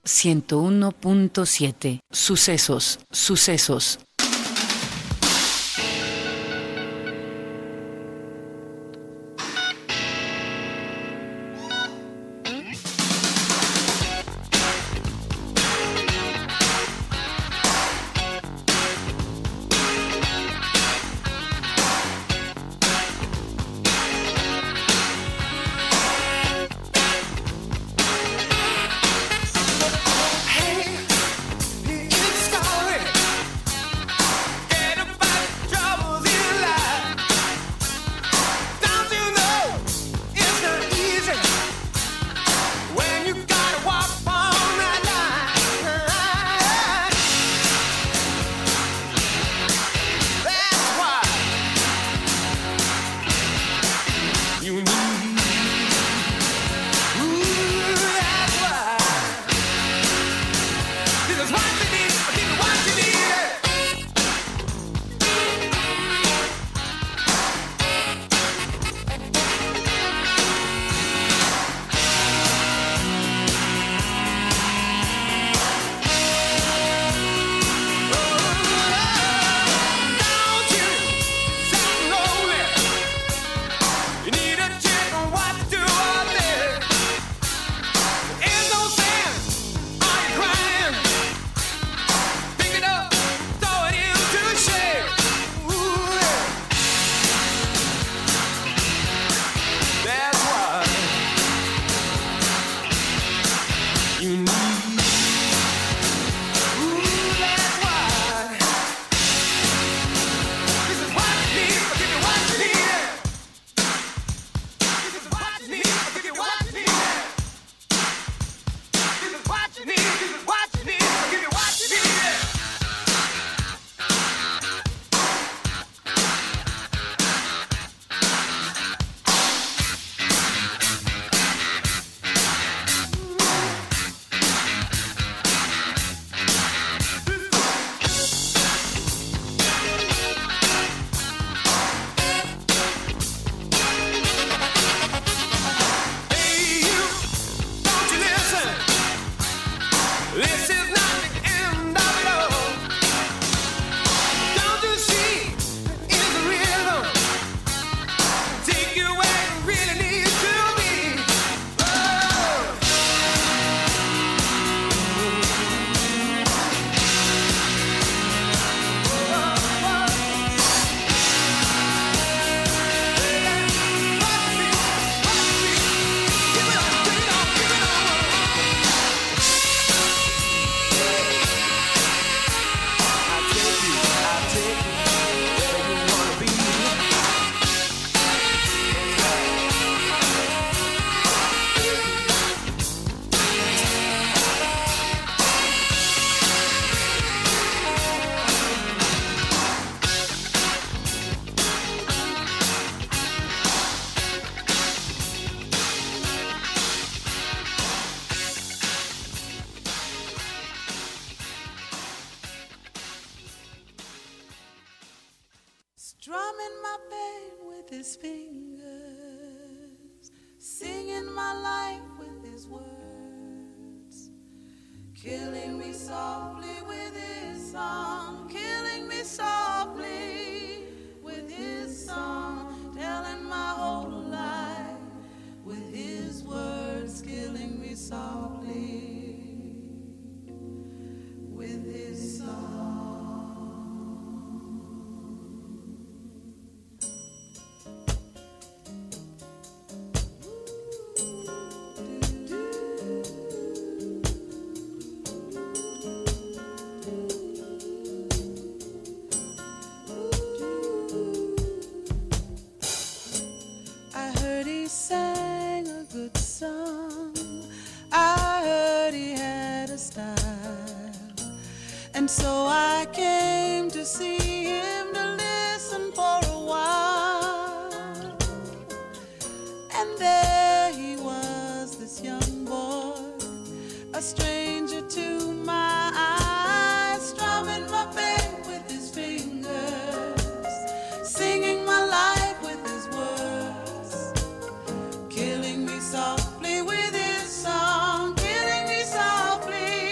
101.7. Sucesos, sucesos. Strumming my pain with his fingers, singing my life with his words, killing me softly with his song, killing me softly with his song, telling my whole life with his words, killing me softly with his song. Sang a good song. I heard he had a style, and so I came to see him to listen for a while. And there he was, this young boy, a stranger to my eyes, strumming my pain with his fingers, singing my life with his words, killing me softly with his song, killing me softly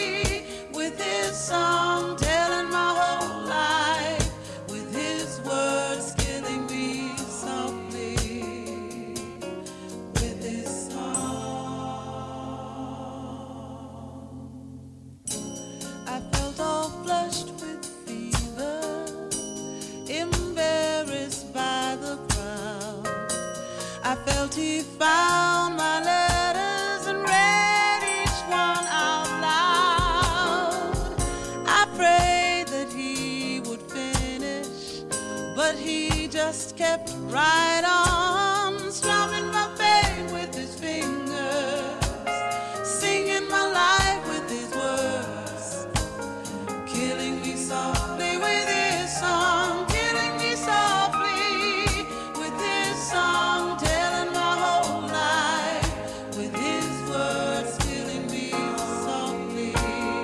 out he found my letters and read each one out loud. I prayed that he would finish, but he just kept right on, strumming my pain with his fingers, singing my life with his words, killing me softly with his song, killing me softly with his song, telling my whole life with his words, killing me softly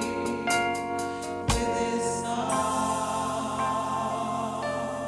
with his song.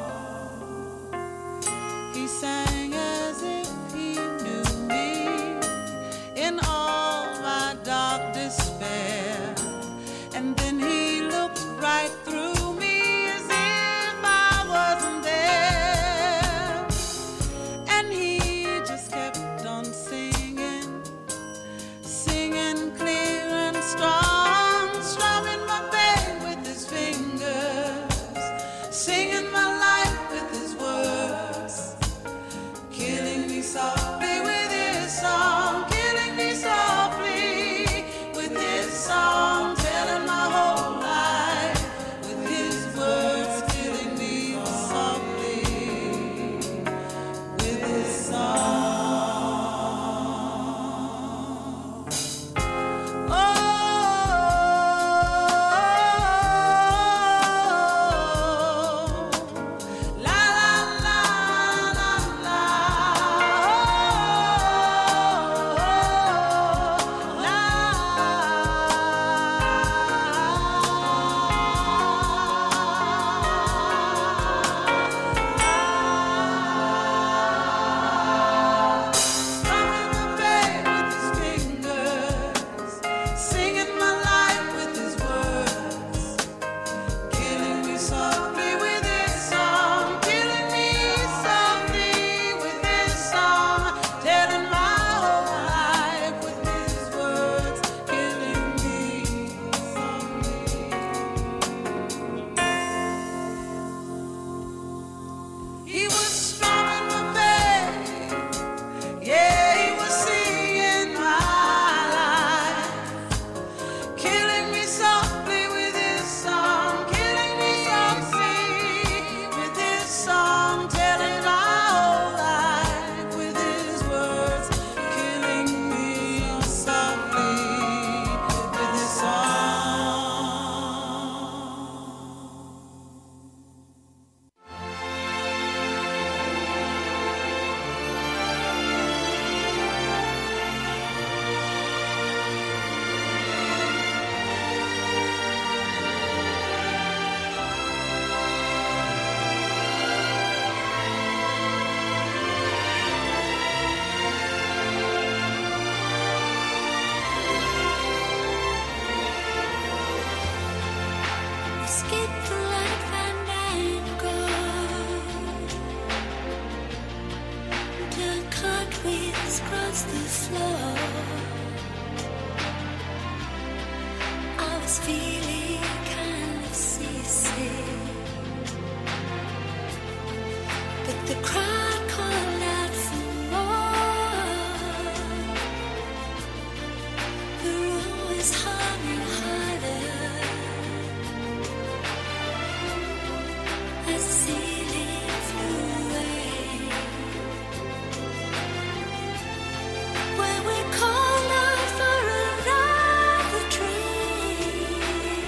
He sang as if he knew me in all my dark despair, and then he looked right through me as if I wasn't there, and he just kept on singing, singing clear and strong, strumming my pain with his fingers, singing my life with his words, killing me softly with his song, killing me softly with his song, telling my whole life with his words, killing me softly with his song. Oh, la la la la la, strumming my pain with his fingers, singing my life with his words, killing me softly with his song, killing me softly with his song, telling my whole life with his words, killing me softly. He was strumming my pain, yeah, he was singing my life, killing me softly with his song, killing me softly with his song, telling my whole life with his words, killing me softly with his song. Skip the light fandango, do cartwheels across the floor. I was feeling kind of seasick, but the crowd called out for more. The room was humming harder as the ceiling flew away. When we called out for another dream,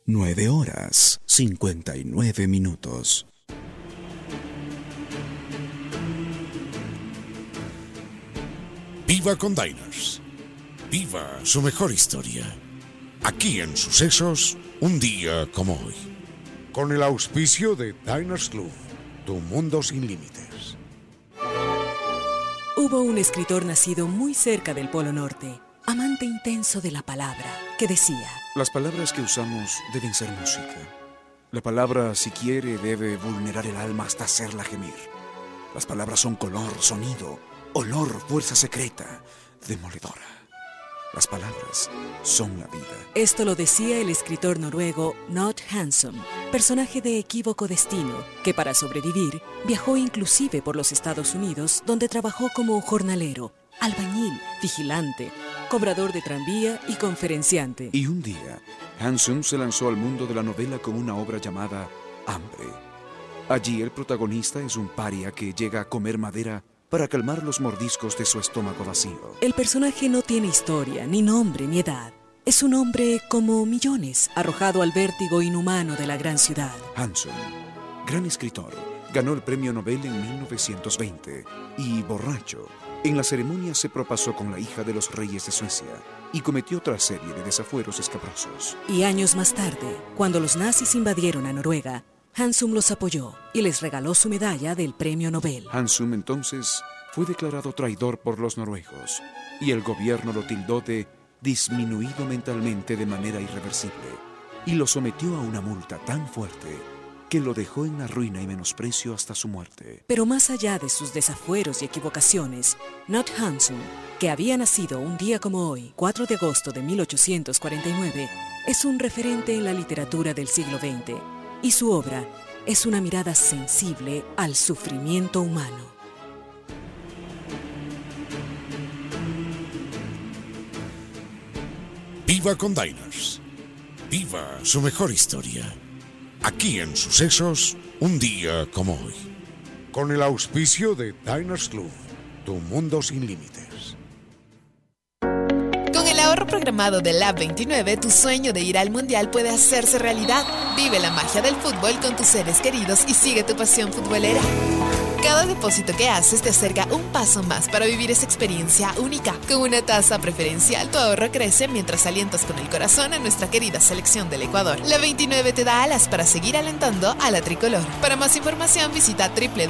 9:59. Viva con Diners. Viva su mejor historia. Aquí en Sucesos, un día como hoy. Con el auspicio de Diners Club, tu mundo sin límites. Hubo un escritor nacido muy cerca del Polo Norte, amante intenso de la palabra, que decía: las palabras que usamos deben ser música. La palabra, si quiere, debe vulnerar el alma hasta hacerla gemir. Las palabras son color, sonido, olor, fuerza secreta, demoledora. Las palabras son la vida. Esto lo decía el escritor noruego Not Handsome, personaje de equívoco destino, que para sobrevivir viajó inclusive por los Estados Unidos, donde trabajó como jornalero, albañil, vigilante, cobrador de tranvía y conferenciante. Y un día, Handsome se lanzó al mundo de la novela con una obra llamada Hambre. Allí el protagonista es un paria que llega a comer madera para calmar los mordiscos de su estómago vacío. El personaje no tiene historia, ni nombre, ni edad. Es un hombre como millones, arrojado al vértigo inhumano de la gran ciudad. Handsome, gran escritor, ganó el premio Nobel en 1920 y, borracho, en la ceremonia se propasó con la hija de los reyes de Suecia y cometió otra serie de desafueros escabrosos. Y años más tarde, cuando los nazis invadieron a Noruega, Handsome los apoyó y les regaló su medalla del premio Nobel. Handsome entonces fue declarado traidor por los noruegos y el gobierno lo tildó de disminuido mentalmente de manera irreversible y lo sometió a una multa tan fuerte que lo dejó en la ruina y menosprecio hasta su muerte. Pero más allá de sus desafueros y equivocaciones, Not Handsome, que había nacido un día como hoy, 4 de agosto de 1849, es un referente en la literatura del siglo XX. Y su obra es una mirada sensible al sufrimiento humano. Viva con Diners. Viva su mejor historia. Aquí en Sucesos, un día como hoy. Con el auspicio de Diners Club, tu mundo sin límites. Con el ahorro programado de Lab 29, tu sueño de ir al Mundial puede hacerse realidad. Vive la magia del fútbol con tus seres queridos y sigue tu pasión futbolera. Cada depósito que haces te acerca un paso más para vivir esa experiencia única. Con una tasa preferencial, tu ahorro crece mientras alientas con el corazón a nuestra querida selección del Ecuador. La 29 te da alas para seguir alentando a la tricolor. Para más información, visita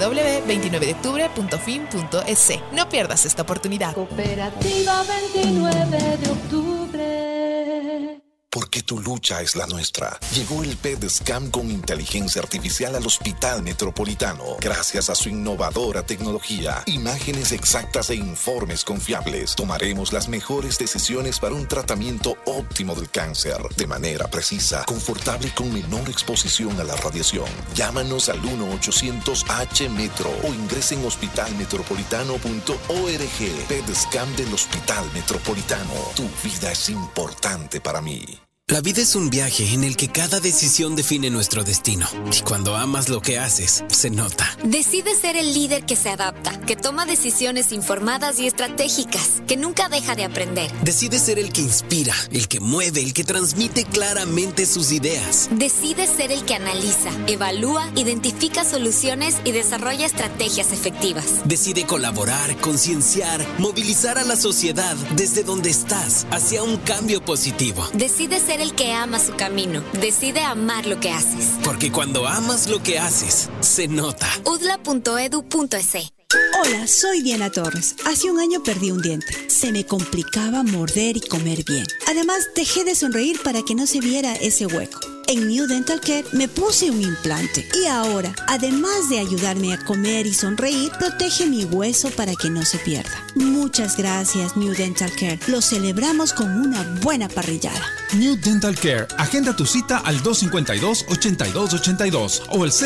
www.29deoctubre.fin.es. No pierdas esta oportunidad. Cooperativa 29 de octubre. Porque tu lucha es la nuestra. Llegó el PEDSCAM con inteligencia artificial al Hospital Metropolitano. Gracias a su innovadora tecnología, imágenes exactas e informes confiables, tomaremos las mejores decisiones para un tratamiento óptimo del cáncer, de manera precisa, confortable y con menor exposición a la radiación. Llámanos al 1-800-H-METRO o ingresen en hospitalmetropolitano.org. PEDSCAM del Hospital Metropolitano. Tu vida es importante para mí. La vida es un viaje en el que cada decisión define nuestro destino. Y cuando amas lo que haces, se nota. Decide ser el líder que se adapta, que toma decisiones informadas y estratégicas, que nunca deja de aprender. Decide ser el que inspira, el que mueve, el que transmite claramente sus ideas. Decide ser el que analiza, evalúa, identifica soluciones y desarrolla estrategias efectivas. Decide colaborar, concienciar, movilizar a la sociedad desde donde estás hacia un cambio positivo. Decide ser el que ama su camino. Decide amar lo que haces. Porque cuando amas lo que haces, se nota. udla.edu.es. Hola, soy Diana Torres. Hace un año perdí un diente. Se me complicaba morder y comer bien. Además, dejé de sonreír para que no se viera ese hueco. En New Dental Care me puse un implante y ahora, además de ayudarme a comer y sonreír, protege mi hueso para que no se pierda. Muchas gracias, New Dental Care. Lo celebramos con una buena parrillada. New Dental Care. Agenda tu cita al 252-8282 o el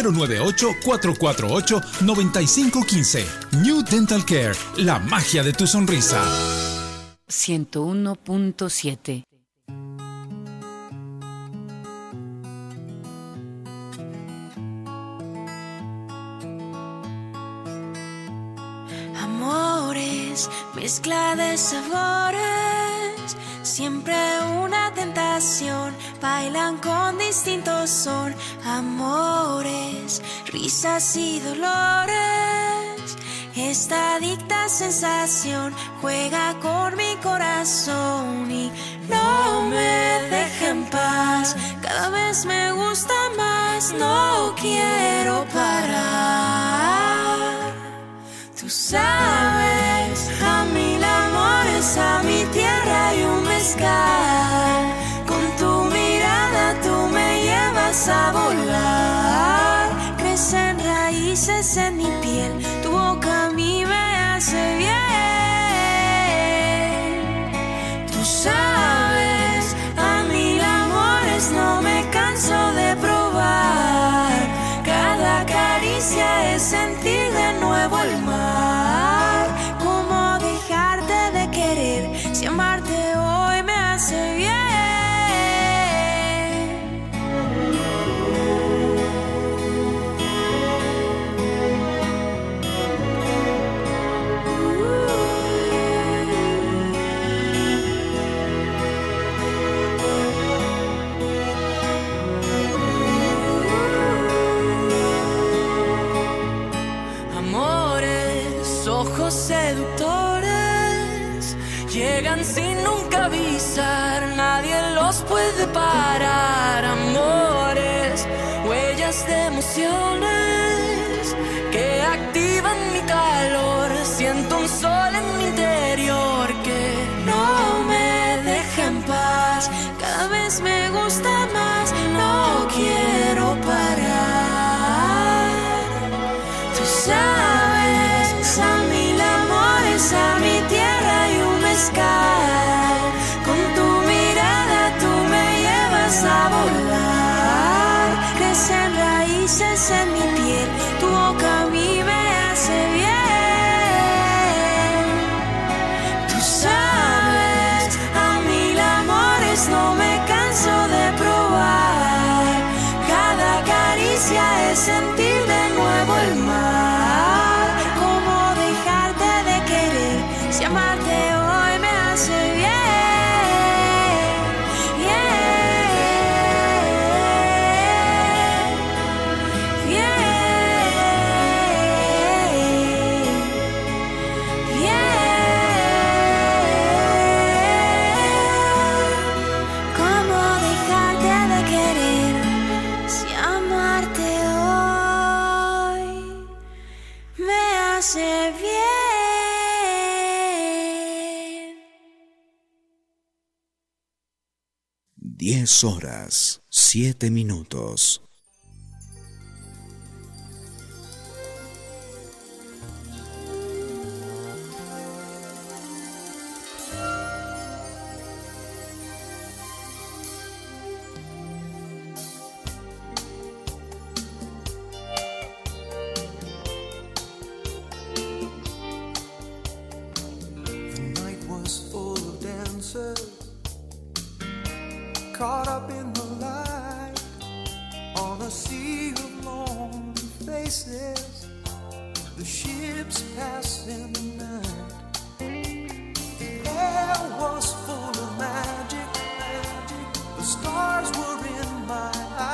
098-448-9515. New Dental Care. La magia de tu sonrisa. 101.7. Amores, mezcla de sabores, siempre una tentación. Bailan con distintos son, amores, risas y dolores. Esta adicta sensación juega con mi corazón y no me deja en paz. Cada vez me gusta más, no quiero parar. Tú sabes, a mil amores, a mi tierra y un mezcal. Con tu mirada tú me llevas a volar. Crecen raíces en mi piel, tu boca a mí me hace bien. Tú sabes, a mil amores no me canso de probar. Cada caricia es sentir de nuevo el mar. ¿Cómo dejarte de querer si amarte hoy me hace bien? Seductores llegan sin nunca avisar, nadie los puede parar. Amores, huellas de emociones que activan mi calor. Siento un sol en mi interior que no me deja en paz. Cada vez me gusta más, no quiero parar. Tú sabes, a mil amores, a mi tierra y un mezcal. Con tu mirada tú me llevas a volar. Crecen raíces en mi piel, tu boca a mí me hace bien. Tú sabes, a mil amores no me canso de probar. Cada caricia es sentir de nuevo el mar. ¿Cómo dejarte de querer si amarte hoy me hace bien? ¿Cómo dejarte de querer si amarte hoy me hace bien? 10 horas, 7 minutos. Caught up in the light on a sea of lonely faces, the ships pass in the night. The air was full of magic, the stars were in my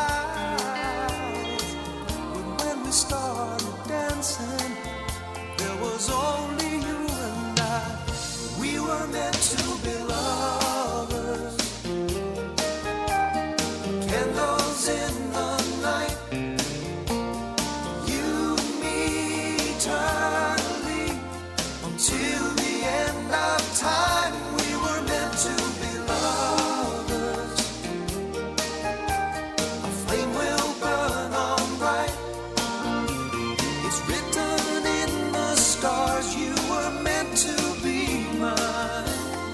eyes. But when we started dancing, there was only you and I. We were meant to be lovers. Candles in the night, you and me eternally, until the end of time. We were meant to be lovers. A flame will burn on bright. It's written in the stars, you were meant to be mine.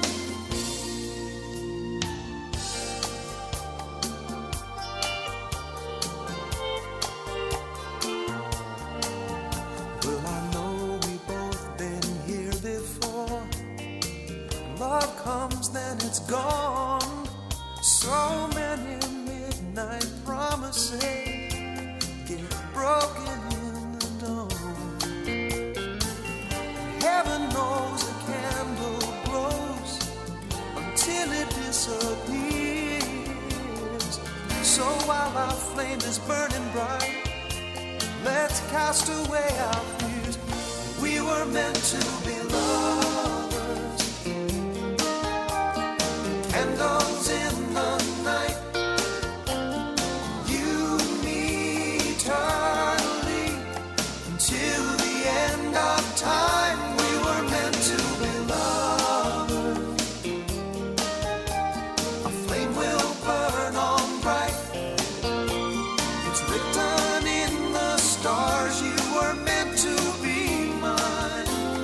Love comes, then it's gone. So many midnight promises get broken in the dawn. Heaven knows a candle glows until it flame is burning bright. Let's cast away our fears. We were meant to be lovers. Candles in the night. You and me eternally. Until the end of time, we were meant to be lovers. A flame will burn on bright. It's written in the stars, you were meant to be mine.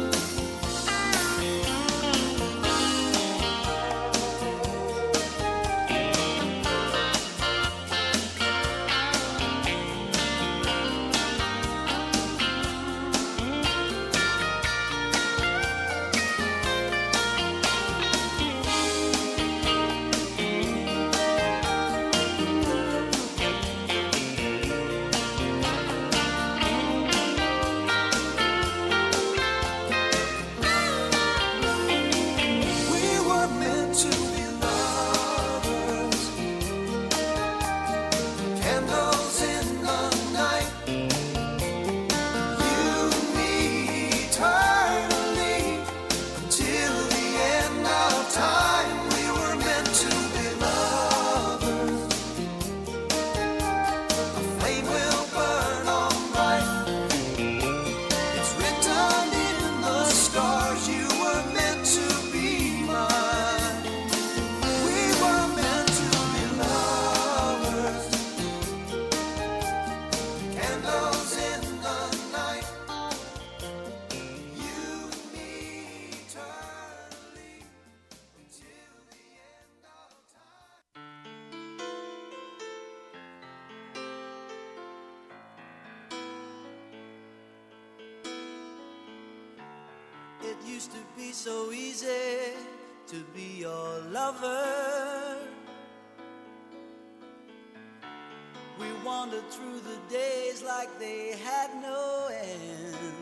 It used to be so easy to be your lover. We wandered through the days like they had no end.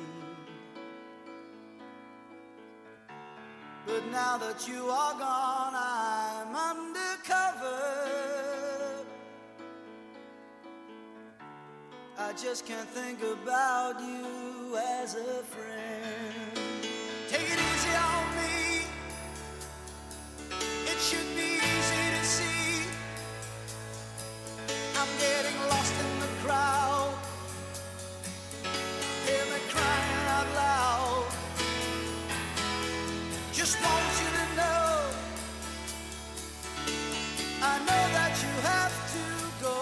But now that you are gone, I'm undercover. I just can't think about you as a friend. Take it easy on me. It should be easy to see. I'm getting lost in the crowd. Hear me crying out loud. Just want you to know, I know that you have to go.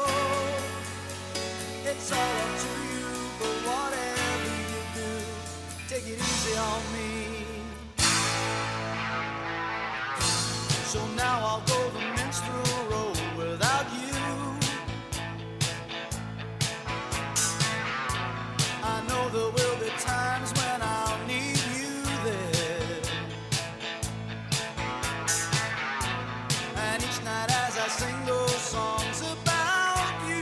It's all up to you, but whatever you do, take it easy on me. So now I'll go the minstrel road without you. I know there will be times when I'll need you there. And each night as I sing those songs about you,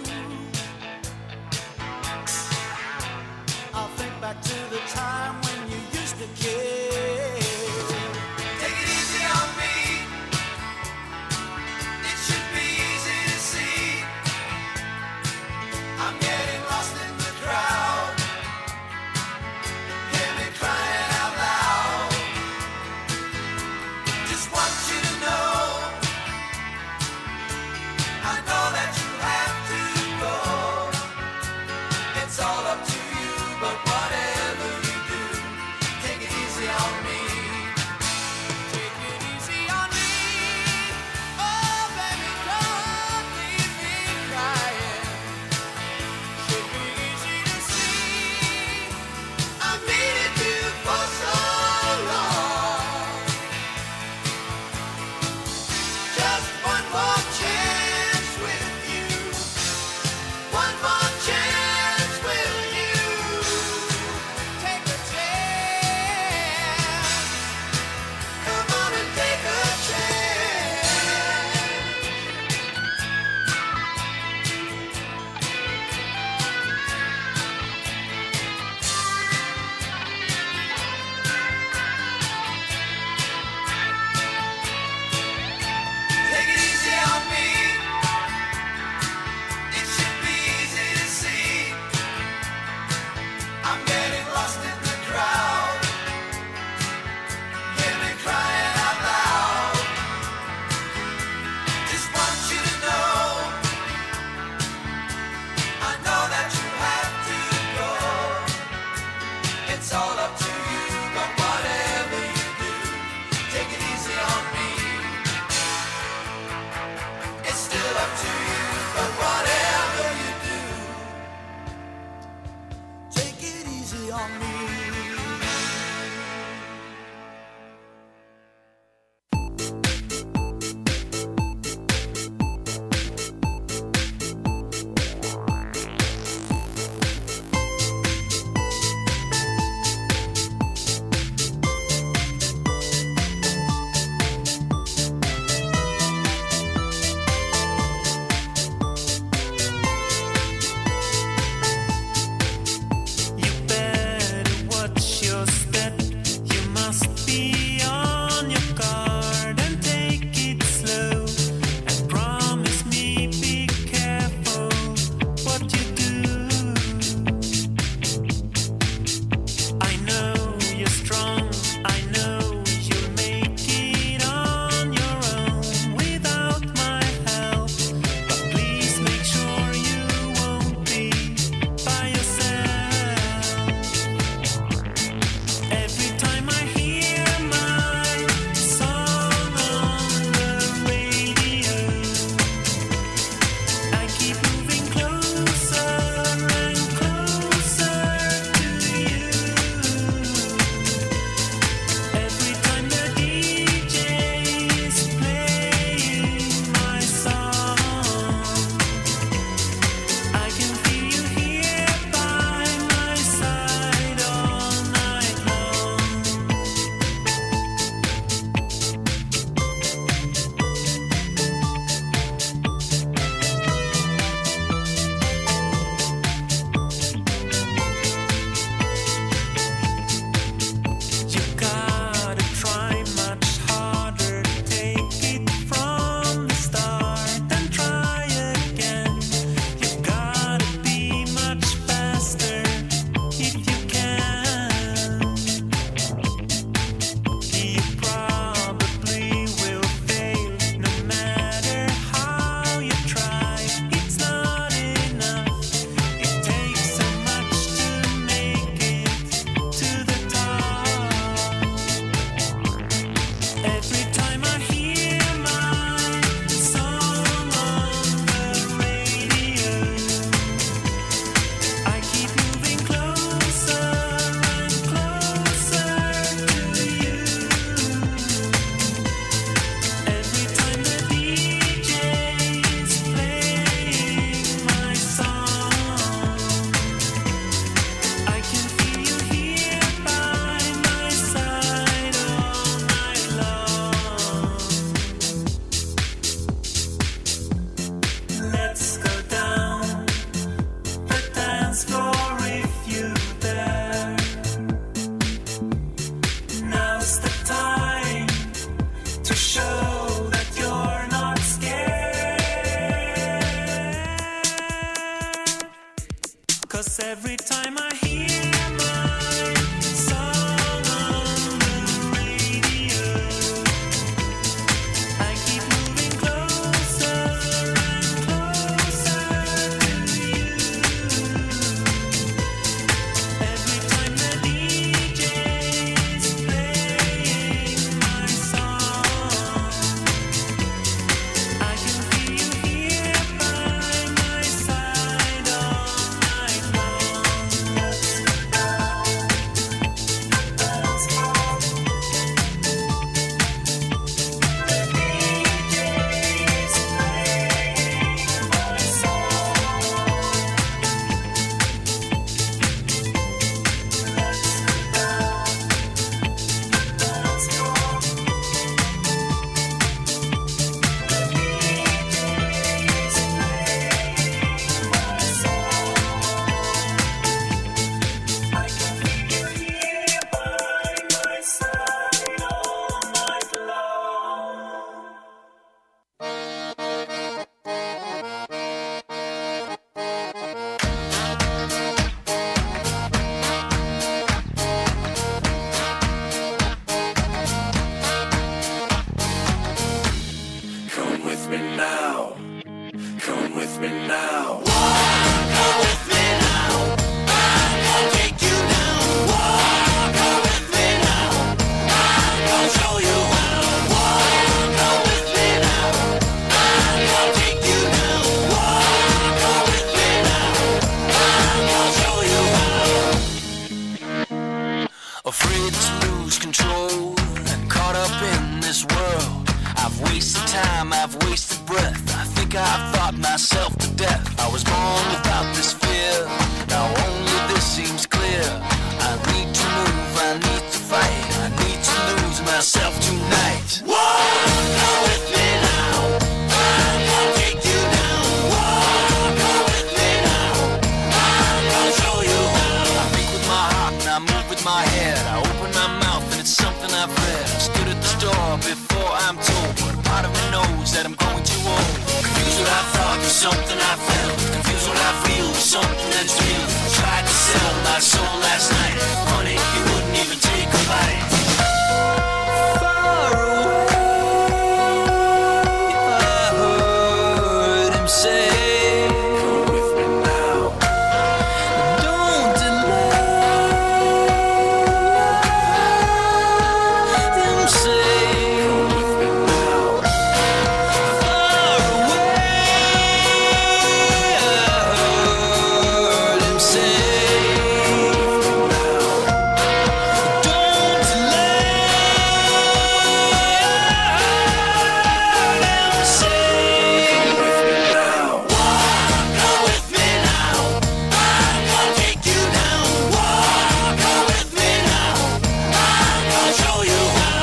I'll think back to the time when you used to care. Take it easy on me. It should be easy to see. I'm getting lost in the crowd. Hear me crying out loud. Just want you to know, I know that you have to go. It's all up to you, but whatever you do, take it easy on It's all up to you, but whatever you do, take it easy on me. It's still up to you, but whatever you do, take it easy on me. You better afraid to lose control and caught up in this world. I've wasted time, I've wasted breath. I think I've thought myself to death. I was born without this fear, now only this seems clear. I need to move, I need to fight, I need to lose myself tonight. Walk with me now, I'm gonna take you down. Walk with me now, I'm gonna show you how. I think with my heart and I move with my head. I open my mouth and it's something I've read. I stood at the store before I'm told, but a part of me knows that I'm going too old. Confuse what I thought with something I felt. Confuse what I feel with something that's real. I tried to sell my soul last night. Honey, you wouldn't even take a bite. Far away, I heard him say, come with me now. Don't delay. Him say, come with me now. Far away, I heard him say, don't delay. Him say, walk with me now. I'm gonna take you down. Walk with me now. I'm gonna show you how.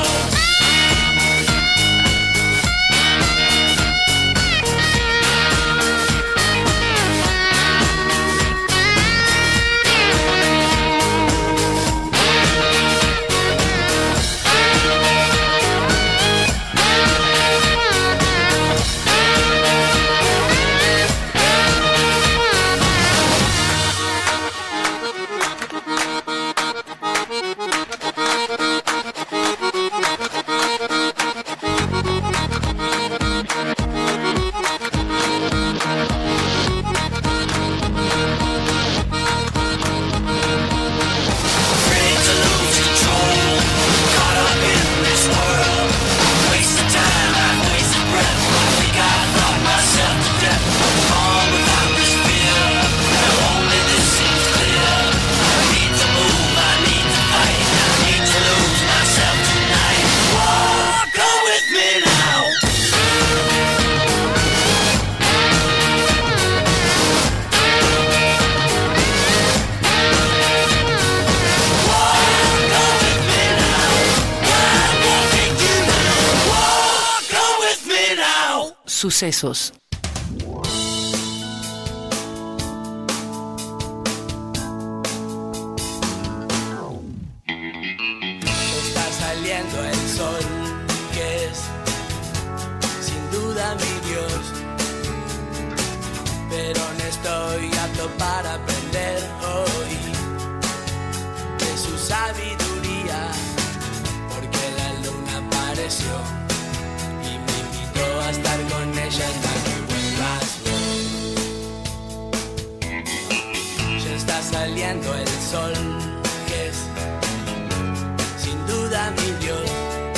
Afraid to lose control, caught up in this world. Wasted time, I've wasted breath. I think I thought myself to death. All without this fear, now only this seems clear. I need to move, I need to fight, I need to lose myself tonight. Walk with me now. Walk with me now. I'm gonna take you down. Walk with me now. Sucesos. Está saliendo el sol, que es sin duda mi Dios. Pero no estoy apto para aprender hoy de su sabiduría, porque la luna apareció y me invitó a estar con ella hasta que vuelvas vos. Ya está saliendo el sol, que es sin duda mi Dios.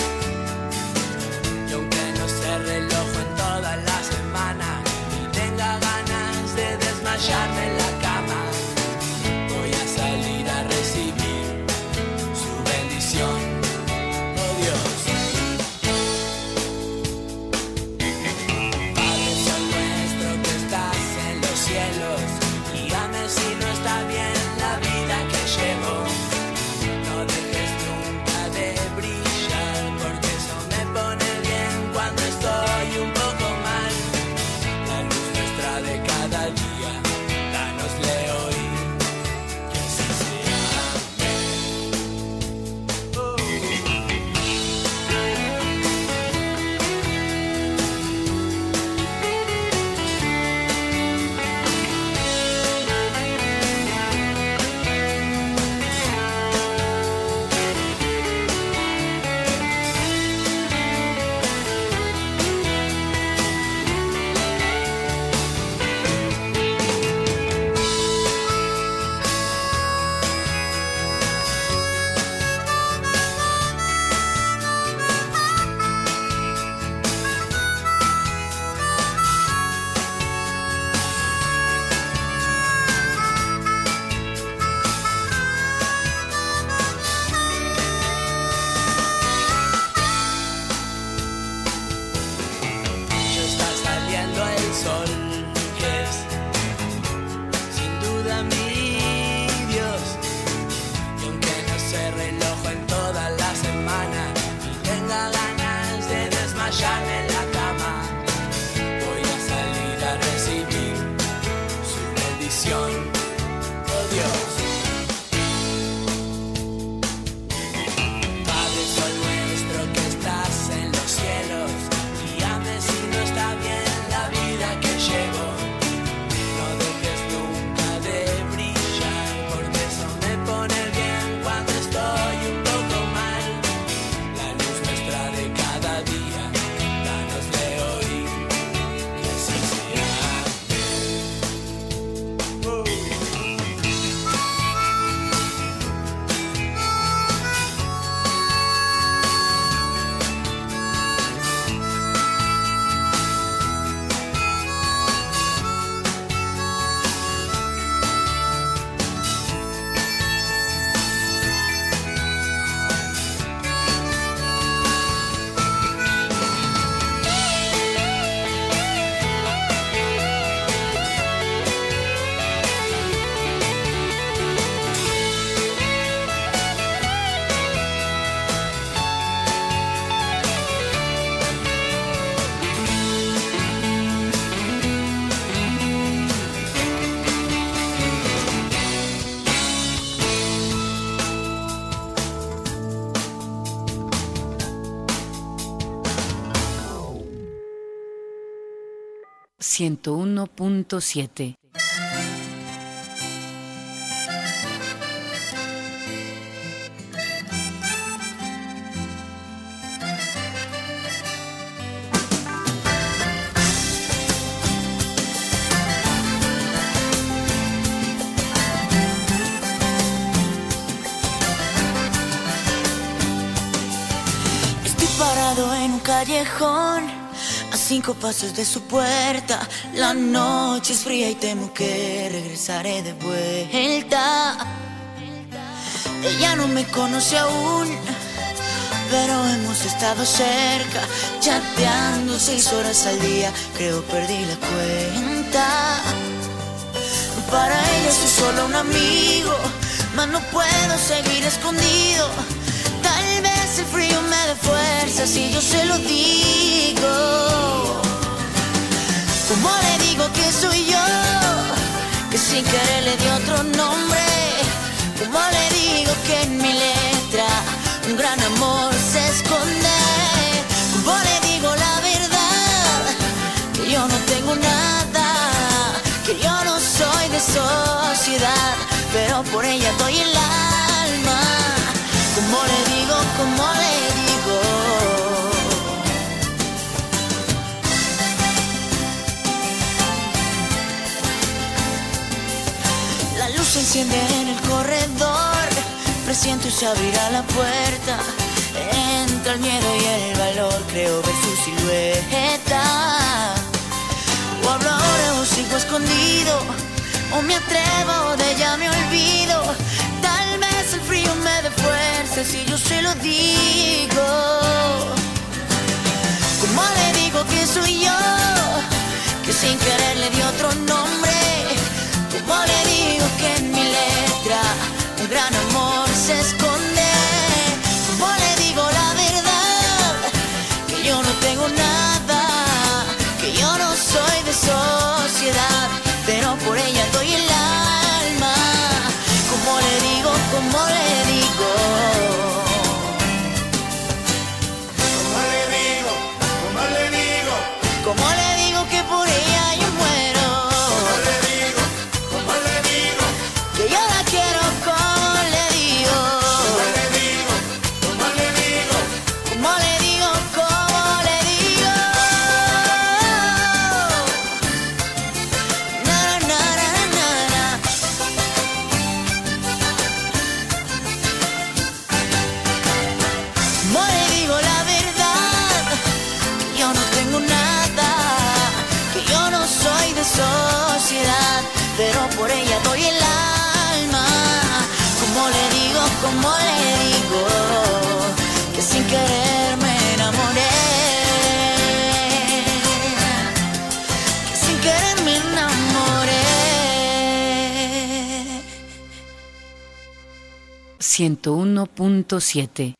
Y aunque no sé reloj en toda la semana y tenga ganas de desmayarme en la cama, voy a salir a recibir su bendición, oh Dios. Padre Sol nuestro que estás en los cielos, guíame si no está bien la vida que llevo. No dejes nunca de brillar, porque eso me pone bien cuando estoy un poco mal. La luz nuestra de cada día, danos cerré el ojo en toda la semana y tenga ganas de desmayarme en la cama, voy a salir a recibir su bendición, oh Dios. Padre Sol nuestro que estás en los cielos, guíame si no está bien la vida que llevo. No dejes nunca de brillar, porque eso me pone bien cuando estoy un poco mal. La luz nuestra de cada día, danosle hoy, que así sea. ...101.7. Estoy parado en un callejón, a 5 pasos de su puerta. La noche es fría y temo que regresaré de vuelta. Ella no me conoce aún, pero hemos estado cerca, chateando 6 horas al día. Creo perdí la cuenta. Para ella soy solo un amigo, mas no puedo seguir escondido. Tal vez el frío me dé fuerza si yo se lo digo. ¿Cómo le digo que soy yo? Que sin querer le di otro nombre. ¿Cómo le digo que en mi letra un gran amor se esconde? ¿Cómo le digo la verdad? Que yo no tengo nada, que yo no soy de sociedad, pero por ella doy el alma. ¿Cómo le digo? ¿Cómo le digo? La luz se enciende en el corredor, presiento y se abrirá la puerta. Entra el miedo y el valor, creo ver su silueta. O hablo ahora o sigo escondido, o me atrevo, de ella me olvido. Tal vez el frío me dé fuerza si yo se lo digo. ¿Cómo le digo que soy yo? Que sin querer le di otro nombre. ¿Cómo le digo que en mi letra un gran amor se esconde? ¿Cómo le digo la verdad? Que yo no tengo nada, que yo no soy de sociedad, pero por ella doy el alma. ¿Cómo le digo? ¿Cómo le digo? ¿Cómo le digo? ¿Cómo le digo? ¿Cómo le digo que por ella yo muero? ¿Cómo le digo? ¿Cómo le digo? Que yo la quiero, ¿cómo le digo? ¿Cómo le digo? ¿Cómo le digo? ¿Cómo le digo? ¿Cómo le digo? Na, na, na, na, na. ¿Cómo le digo la verdad? Que yo no tengo nada, que yo no soy de sociedad, pero por ella doy el alma. ¿Cómo le digo? ¿Cómo le digo? Que sin querer me enamoré, que sin querer me enamoré. 101.7.